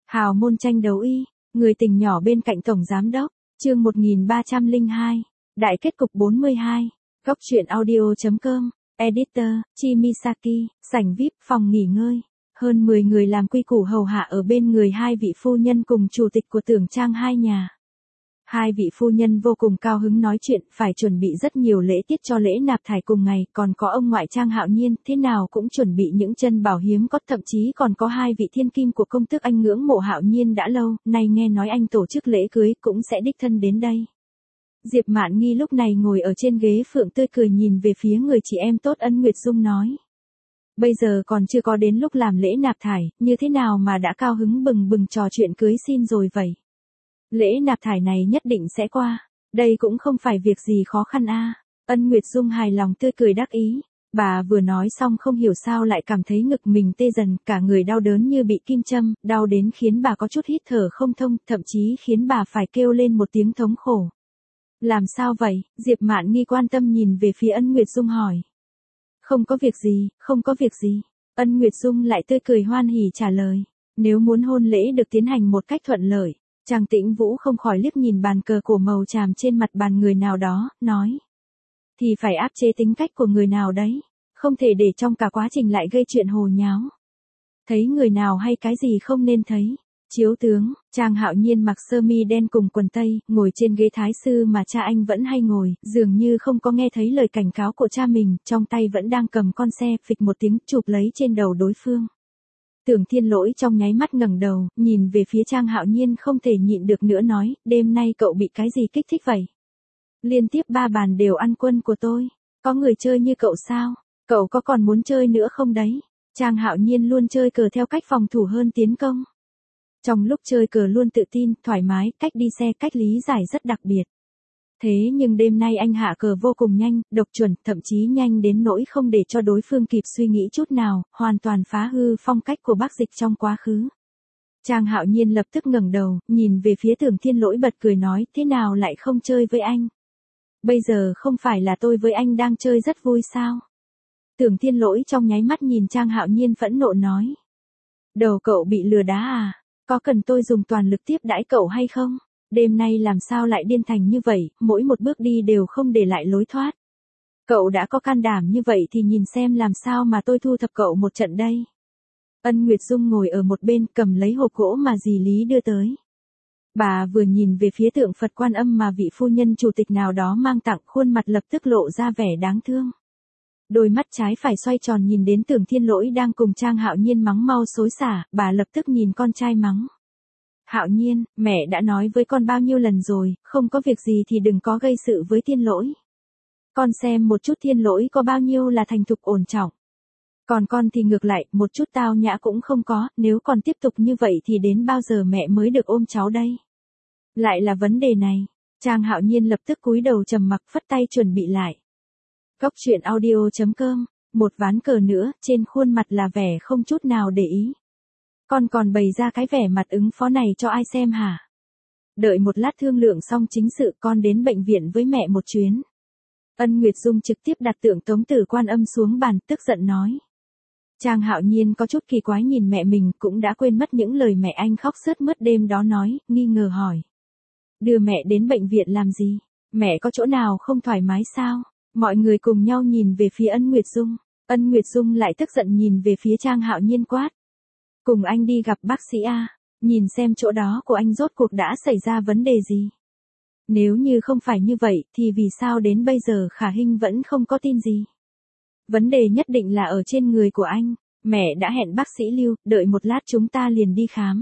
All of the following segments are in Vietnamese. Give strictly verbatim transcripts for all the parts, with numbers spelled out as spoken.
Hào môn tranh đấu y, người tình nhỏ bên cạnh tổng giám đốc, chương một nghìn ba trăm lẻ hai, đại kết cục bốn mươi hai, góc truyện audio chấm com, editor, Chimisaki, sảnh vi ai pi, phòng nghỉ ngơi. Hơn mười người làm quy củ hầu hạ ở bên người hai vị phu nhân cùng chủ tịch của Tưởng Trang hai nhà. Hai vị phu nhân vô cùng cao hứng nói chuyện, phải chuẩn bị rất nhiều lễ tiết cho lễ nạp thải cùng ngày, còn có ông ngoại Trang Hạo Nhiên, thế nào cũng chuẩn bị những chân bảo hiếm có, thậm chí còn có hai vị thiên kim của công tước anh ngưỡng mộ Hạo Nhiên đã lâu, nay nghe nói anh tổ chức lễ cưới cũng sẽ đích thân đến đây. Diệp Mạn Nghi lúc này ngồi ở trên ghế phượng tươi cười nhìn về phía người chị em tốt Ân Nguyệt Dung nói. Bây giờ còn chưa có đến lúc làm lễ nạp thải, như thế nào mà đã cao hứng bừng bừng trò chuyện cưới xin rồi vậy? Lễ nạp thải này nhất định sẽ qua, đây cũng không phải việc gì khó khăn a. À. Ân Nguyệt Dung hài lòng tươi cười đắc ý, bà vừa nói xong không hiểu sao lại cảm thấy ngực mình tê dần, cả người đau đớn như bị kim châm, đau đến khiến bà có chút hít thở không thông, thậm chí khiến bà phải kêu lên một tiếng thống khổ. Làm sao vậy? Diệp Mạn Nghi quan tâm nhìn về phía Ân Nguyệt Dung hỏi. Không có việc gì, không có việc gì. Ân Nguyệt Dung lại tươi cười hoan hỉ trả lời. Nếu muốn hôn lễ được tiến hành một cách thuận lợi, Trang Tĩnh Vũ không khỏi liếc nhìn bàn cờ của màu tràm trên mặt bàn người nào đó, nói. Thì phải áp chế tính cách của người nào đấy, không thể để trong cả quá trình lại gây chuyện hồ nháo. Thấy người nào hay cái gì không nên thấy. Chiếu tướng, Trang Hạo Nhiên mặc sơ mi đen cùng quần tây, ngồi trên ghế thái sư mà cha anh vẫn hay ngồi, dường như không có nghe thấy lời cảnh cáo của cha mình, trong tay vẫn đang cầm con xe, phịch một tiếng chụp lấy trên đầu đối phương. Tưởng Thiên Lỗi trong nháy mắt ngẩng đầu, nhìn về phía Trang Hạo Nhiên không thể nhịn được nữa nói, đêm nay cậu bị cái gì kích thích vậy? Liên tiếp ba bàn đều ăn quân của tôi, có người chơi như cậu sao? Cậu có còn muốn chơi nữa không đấy? Trang Hạo Nhiên luôn chơi cờ theo cách phòng thủ hơn tiến công. Trong lúc chơi cờ luôn tự tin, thoải mái, cách đi xe, cách lý giải rất đặc biệt. Thế nhưng đêm nay anh hạ cờ vô cùng nhanh, độc chuẩn, thậm chí nhanh đến nỗi không để cho đối phương kịp suy nghĩ chút nào, hoàn toàn phá hư phong cách của Bác Dịch trong quá khứ. Trang Hạo Nhiên lập tức ngẩng đầu, nhìn về phía Tưởng Thiên Lỗi bật cười nói, thế nào lại không chơi với anh? Bây giờ không phải là tôi với anh đang chơi rất vui sao? Tưởng Thiên Lỗi trong nháy mắt nhìn Trang Hạo Nhiên phẫn nộ nói. Đầu cậu bị lừa đá à? Có cần tôi dùng toàn lực tiếp đãi cậu hay không? Đêm nay làm sao lại điên thành như vậy, mỗi một bước đi đều không để lại lối thoát. Cậu đã có can đảm như vậy thì nhìn xem làm sao mà tôi thu thập cậu một trận đây. Ân Nguyệt Dung ngồi ở một bên cầm lấy hộp gỗ mà dì Lý đưa tới. Bà vừa nhìn về phía tượng Phật Quan Âm mà vị phu nhân chủ tịch nào đó mang tặng, khuôn mặt lập tức lộ ra vẻ đáng thương. Đôi mắt trái phải xoay tròn nhìn đến Tưởng Thiên Lỗi đang cùng Trang Hạo Nhiên mắng mau xối xả, bà lập tức nhìn con trai mắng. Hạo Nhiên, mẹ đã nói với con bao nhiêu lần rồi, không có việc gì thì đừng có gây sự với Thiên Lỗi. Con xem một chút Thiên Lỗi có bao nhiêu là thành thục ổn trọng. Còn con thì ngược lại, một chút tao nhã cũng không có, nếu còn tiếp tục như vậy thì đến bao giờ mẹ mới được ôm cháu đây? Lại là vấn đề này. Trang Hạo Nhiên lập tức cúi đầu trầm mặc phất tay chuẩn bị lại. Góc truyện audio chấm com, một ván cờ nữa, trên khuôn mặt là vẻ không chút nào để ý. Con còn bày ra cái vẻ mặt ứng phó này cho ai xem hả? Đợi một lát thương lượng xong chính sự con đến bệnh viện với mẹ một chuyến. Ân Nguyệt Dung trực tiếp đặt tượng Tống Tử Quan Âm xuống bàn tức giận nói. Trang Hạo Nhiên có chút kỳ quái nhìn mẹ mình cũng đã quên mất những lời mẹ anh khóc sướt mướt đêm đó nói, nghi ngờ hỏi. Đưa mẹ đến bệnh viện làm gì? Mẹ có chỗ nào không thoải mái sao? Mọi người cùng nhau nhìn về phía Ân Nguyệt Dung. Ân Nguyệt Dung lại tức giận nhìn về phía Trang Hạo Nhiên quát. Cùng anh đi gặp bác sĩ A, nhìn xem chỗ đó của anh rốt cuộc đã xảy ra vấn đề gì. Nếu như không phải như vậy thì vì sao đến bây giờ Khả Hinh vẫn không có tin gì. Vấn đề nhất định là ở trên người của anh. Mẹ đã hẹn bác sĩ Lưu, đợi một lát chúng ta liền đi khám.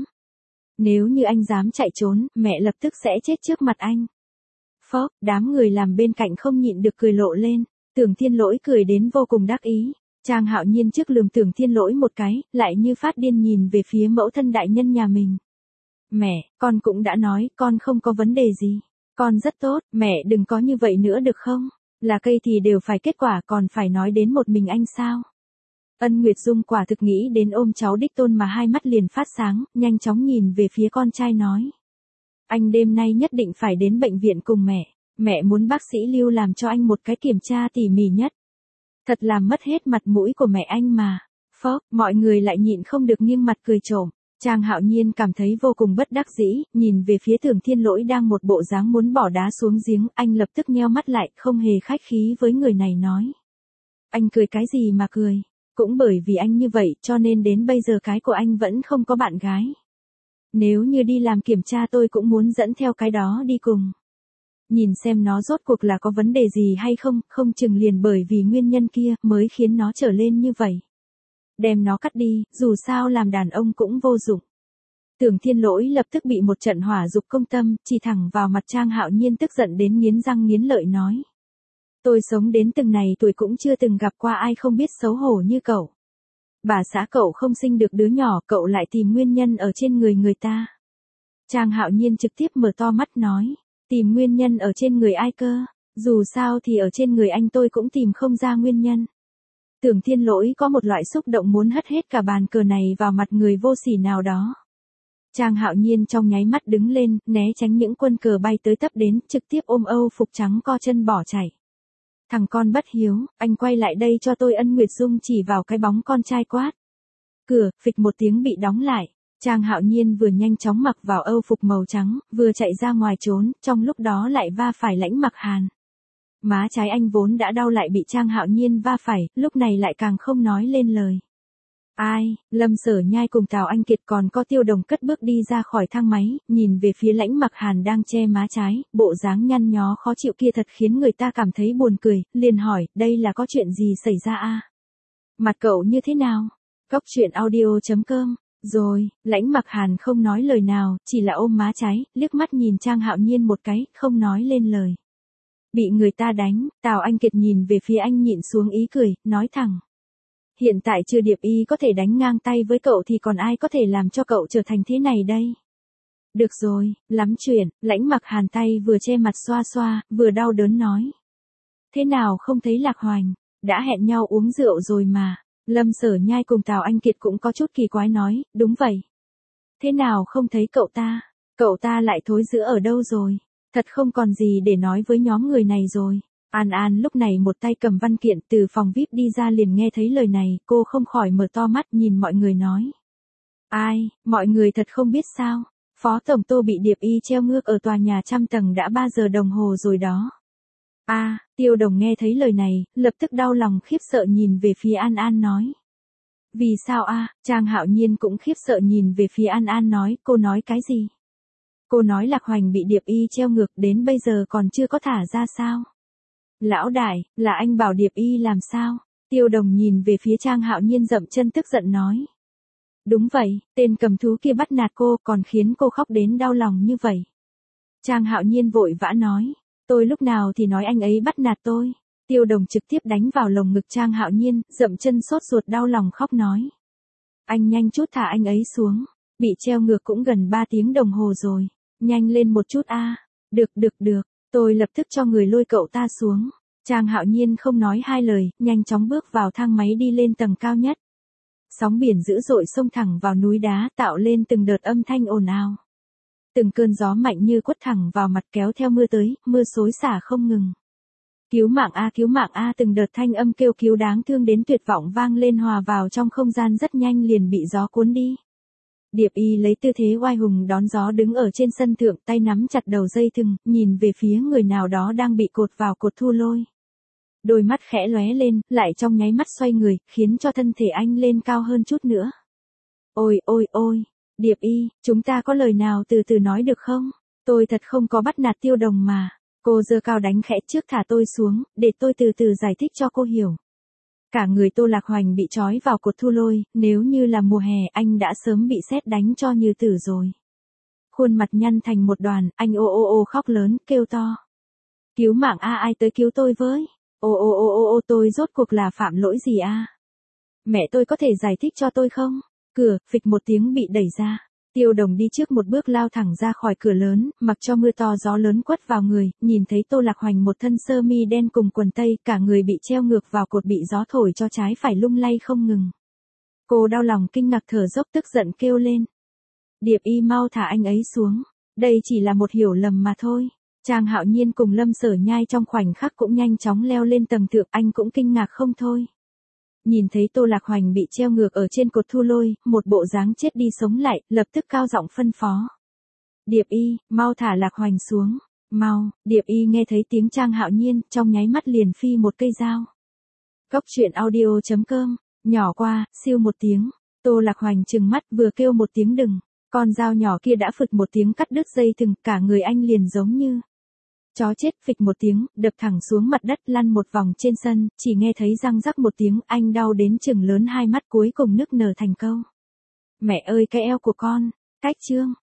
Nếu như anh dám chạy trốn, mẹ lập tức sẽ chết trước mặt anh. Phốc, đám người làm bên cạnh không nhịn được cười lộ lên, Tưởng Thiên Lỗi cười đến vô cùng đắc ý. Trang Hạo Nhiên trước lườm Tưởng Thiên Lỗi một cái, lại như phát điên nhìn về phía mẫu thân đại nhân nhà mình. Mẹ, con cũng đã nói, con không có vấn đề gì. Con rất tốt, mẹ đừng có như vậy nữa được không? Là cây thì đều phải kết quả còn phải nói đến một mình anh sao? Ân Nguyệt Dung quả thực nghĩ đến ôm cháu đích tôn mà hai mắt liền phát sáng, nhanh chóng nhìn về phía con trai nói. Anh đêm nay nhất định phải đến bệnh viện cùng mẹ, mẹ muốn bác sĩ Lưu làm cho anh một cái kiểm tra tỉ mỉ nhất. Thật làm mất hết mặt mũi của mẹ anh mà. Phốc, mọi người lại nhịn không được nghiêng mặt cười trộm. Trang Hạo Nhiên cảm thấy vô cùng bất đắc dĩ, nhìn về phía Tưởng Thiên Lỗi đang một bộ dáng muốn bỏ đá xuống giếng, anh lập tức nheo mắt lại, không hề khách khí với người này nói. Anh cười cái gì mà cười, cũng bởi vì anh như vậy cho nên đến bây giờ cái của anh vẫn không có bạn gái. Nếu như đi làm kiểm tra tôi cũng muốn dẫn theo cái đó đi cùng. Nhìn xem nó rốt cuộc là có vấn đề gì hay không, không chừng liền bởi vì nguyên nhân kia mới khiến nó trở lên như vậy. Đem nó cắt đi, dù sao làm đàn ông cũng vô dụng. Tưởng Thiên Lỗi lập tức bị một trận hỏa dục công tâm, chỉ thẳng vào mặt Trang Hạo Nhiên tức giận đến nghiến răng nghiến lợi nói. Tôi sống đến từng này tuổi cũng chưa từng gặp qua ai không biết xấu hổ như cậu. Bà xã cậu không sinh được đứa nhỏ, cậu lại tìm nguyên nhân ở trên người người ta. Trang Hạo Nhiên trực tiếp mở to mắt nói, tìm nguyên nhân ở trên người ai cơ, dù sao thì ở trên người anh tôi cũng tìm không ra nguyên nhân. Tưởng Thiên Lỗi có một loại xúc động muốn hất hết cả bàn cờ này vào mặt người vô sỉ nào đó. Trang Hạo Nhiên trong nháy mắt đứng lên, né tránh những quân cờ bay tới tấp đến, trực tiếp ôm Âu phục trắng co chân bỏ chạy. Thằng con bất hiếu, anh quay lại đây cho tôi, Ân Nguyệt Dung chỉ vào cái bóng con trai quát. Cửa, phịch một tiếng bị đóng lại. Trang Hạo Nhiên vừa nhanh chóng mặc vào Âu phục màu trắng, vừa chạy ra ngoài trốn, trong lúc đó lại va phải Lãnh Mặc Hàn. Má trái anh vốn đã đau lại bị Trang Hạo Nhiên va phải, lúc này lại càng không nói lên lời. Ai, Lâm Sở Nhai cùng Tào Anh Kiệt còn có Tiêu Đồng cất bước đi ra khỏi thang máy, nhìn về phía Lãnh Mặc Hàn đang che má trái, bộ dáng nhăn nhó khó chịu kia thật khiến người ta cảm thấy buồn cười, liền hỏi, đây là có chuyện gì xảy ra a? Mặt cậu như thế nào? Cóc truyện audio chấm com. Rồi, Lãnh Mặc Hàn không nói lời nào, chỉ là ôm má trái, liếc mắt nhìn Trang Hạo Nhiên một cái, không nói lên lời. Bị người ta đánh, Tào Anh Kiệt nhìn về phía anh nhịn xuống ý cười, nói thẳng. Hiện tại chưa Điệp Y có thể đánh ngang tay với cậu thì còn ai có thể làm cho cậu trở thành thế này đây? Được rồi, lắm chuyện, Lãnh Mặc Hàn tay vừa che mặt xoa xoa, vừa đau đớn nói. Thế nào không thấy Lạc Hoành, đã hẹn nhau uống rượu rồi mà. Lâm Sở Nhai cùng Tào Anh Kiệt cũng có chút kỳ quái nói, đúng vậy. Thế nào không thấy cậu ta, cậu ta lại thối rữa ở đâu rồi, thật không còn gì để nói với nhóm người này rồi. An An lúc này một tay cầm văn kiện từ phòng vi ai pi đi ra liền nghe thấy lời này, cô không khỏi mở to mắt nhìn mọi người nói. Ai, mọi người thật không biết sao, Phó Tổng Tô bị Điệp Y treo ngược ở tòa nhà trăm tầng đã ba giờ đồng hồ rồi đó. A, à, Tiêu Đồng nghe thấy lời này, lập tức đau lòng khiếp sợ nhìn về phía An An nói. Vì sao a? À? Trang Hạo Nhiên cũng khiếp sợ nhìn về phía An An nói, cô nói cái gì? Cô nói Lạc Hoành bị Điệp Y treo ngược đến bây giờ còn chưa có thả ra sao? Lão đại, là anh bảo Điệp Y làm sao? Tiêu Đồng nhìn về phía Trang Hạo Nhiên dậm chân tức giận nói. Đúng vậy, tên cầm thú kia bắt nạt cô còn khiến cô khóc đến đau lòng như vậy. Trang Hạo Nhiên vội vã nói. Tôi lúc nào thì nói anh ấy bắt nạt tôi. Tiêu Đồng trực tiếp đánh vào lồng ngực Trang Hạo Nhiên, dậm chân sốt ruột đau lòng khóc nói. Anh nhanh chút thả anh ấy xuống. Bị treo ngược cũng gần ba tiếng đồng hồ rồi. Nhanh lên một chút a. À. Được được được, tôi lập tức cho người lôi cậu ta xuống. Trang Hạo Nhiên không nói hai lời, nhanh chóng bước vào thang máy đi lên tầng cao nhất. Sóng biển dữ dội xông thẳng vào núi đá tạo lên từng đợt âm thanh ồn ào. Từng cơn gió mạnh như quất thẳng vào mặt kéo theo mưa tới, mưa xối xả không ngừng. Cứu mạng a, cứu mạng a, từng đợt thanh âm kêu cứu đáng thương đến tuyệt vọng vang lên hòa vào trong không gian rất nhanh liền bị gió cuốn đi. Điệp Y lấy tư thế oai hùng đón gió đứng ở trên sân thượng, tay nắm chặt đầu dây thừng, nhìn về phía người nào đó đang bị cột vào cột thu lôi. Đôi mắt khẽ lóe lên, lại trong nháy mắt xoay người, khiến cho thân thể anh lên cao hơn chút nữa. Ôi ôi ôi, Điệp Y, chúng ta có lời nào từ từ nói được không? Tôi thật không có bắt nạt Tiêu Đồng mà. Cô giơ cao đánh khẽ trước thả tôi xuống, để tôi từ từ giải thích cho cô hiểu. Cả người Tô Lạc Hoành bị trói vào cột thu lôi, nếu như là mùa hè anh đã sớm bị sét đánh cho như tử rồi. Khuôn mặt nhăn thành một đoàn, anh ô ô ô khóc lớn, kêu to. Cứu mạng a, ai tới cứu tôi với? Ô ô ô ô ô tôi rốt cuộc là phạm lỗi gì a? Mẹ tôi có thể giải thích cho tôi không? Cửa, phịch một tiếng bị đẩy ra. Tiêu Đồng đi trước một bước lao thẳng ra khỏi cửa lớn, mặc cho mưa to gió lớn quất vào người, nhìn thấy Tô Lạc Hoành một thân sơ mi đen cùng quần tây, cả người bị treo ngược vào cột bị gió thổi cho trái phải lung lay không ngừng. Cô đau lòng kinh ngạc thở dốc tức giận kêu lên. Điệp Y mau thả anh ấy xuống, đây chỉ là một hiểu lầm mà thôi. Trang Hạo Nhiên cùng Lâm Sở Nhai trong khoảnh khắc cũng nhanh chóng leo lên tầng thượng, anh cũng kinh ngạc không thôi. Nhìn thấy Tô Lạc Hoành bị treo ngược ở trên cột thu lôi, một bộ dáng chết đi sống lại, lập tức cao giọng phân phó. Điệp Y, mau thả Lạc Hoành xuống. Mau, Điệp Y nghe thấy tiếng Trang Hạo Nhiên, trong nháy mắt liền phi một cây dao. Góc truyện audio chấm com, nhỏ qua, siêu một tiếng. Tô Lạc Hoành trừng mắt vừa kêu một tiếng đừng. Con dao nhỏ kia đã phực một tiếng cắt đứt dây thừng, cả người anh liền giống như chó chết, phịch một tiếng, đập thẳng xuống mặt đất, lăn một vòng trên sân, chỉ nghe thấy răng rắc một tiếng, anh đau đến chừng lớn hai mắt, cuối cùng nức nở thành câu. Mẹ ơi cái eo của con, cách chương.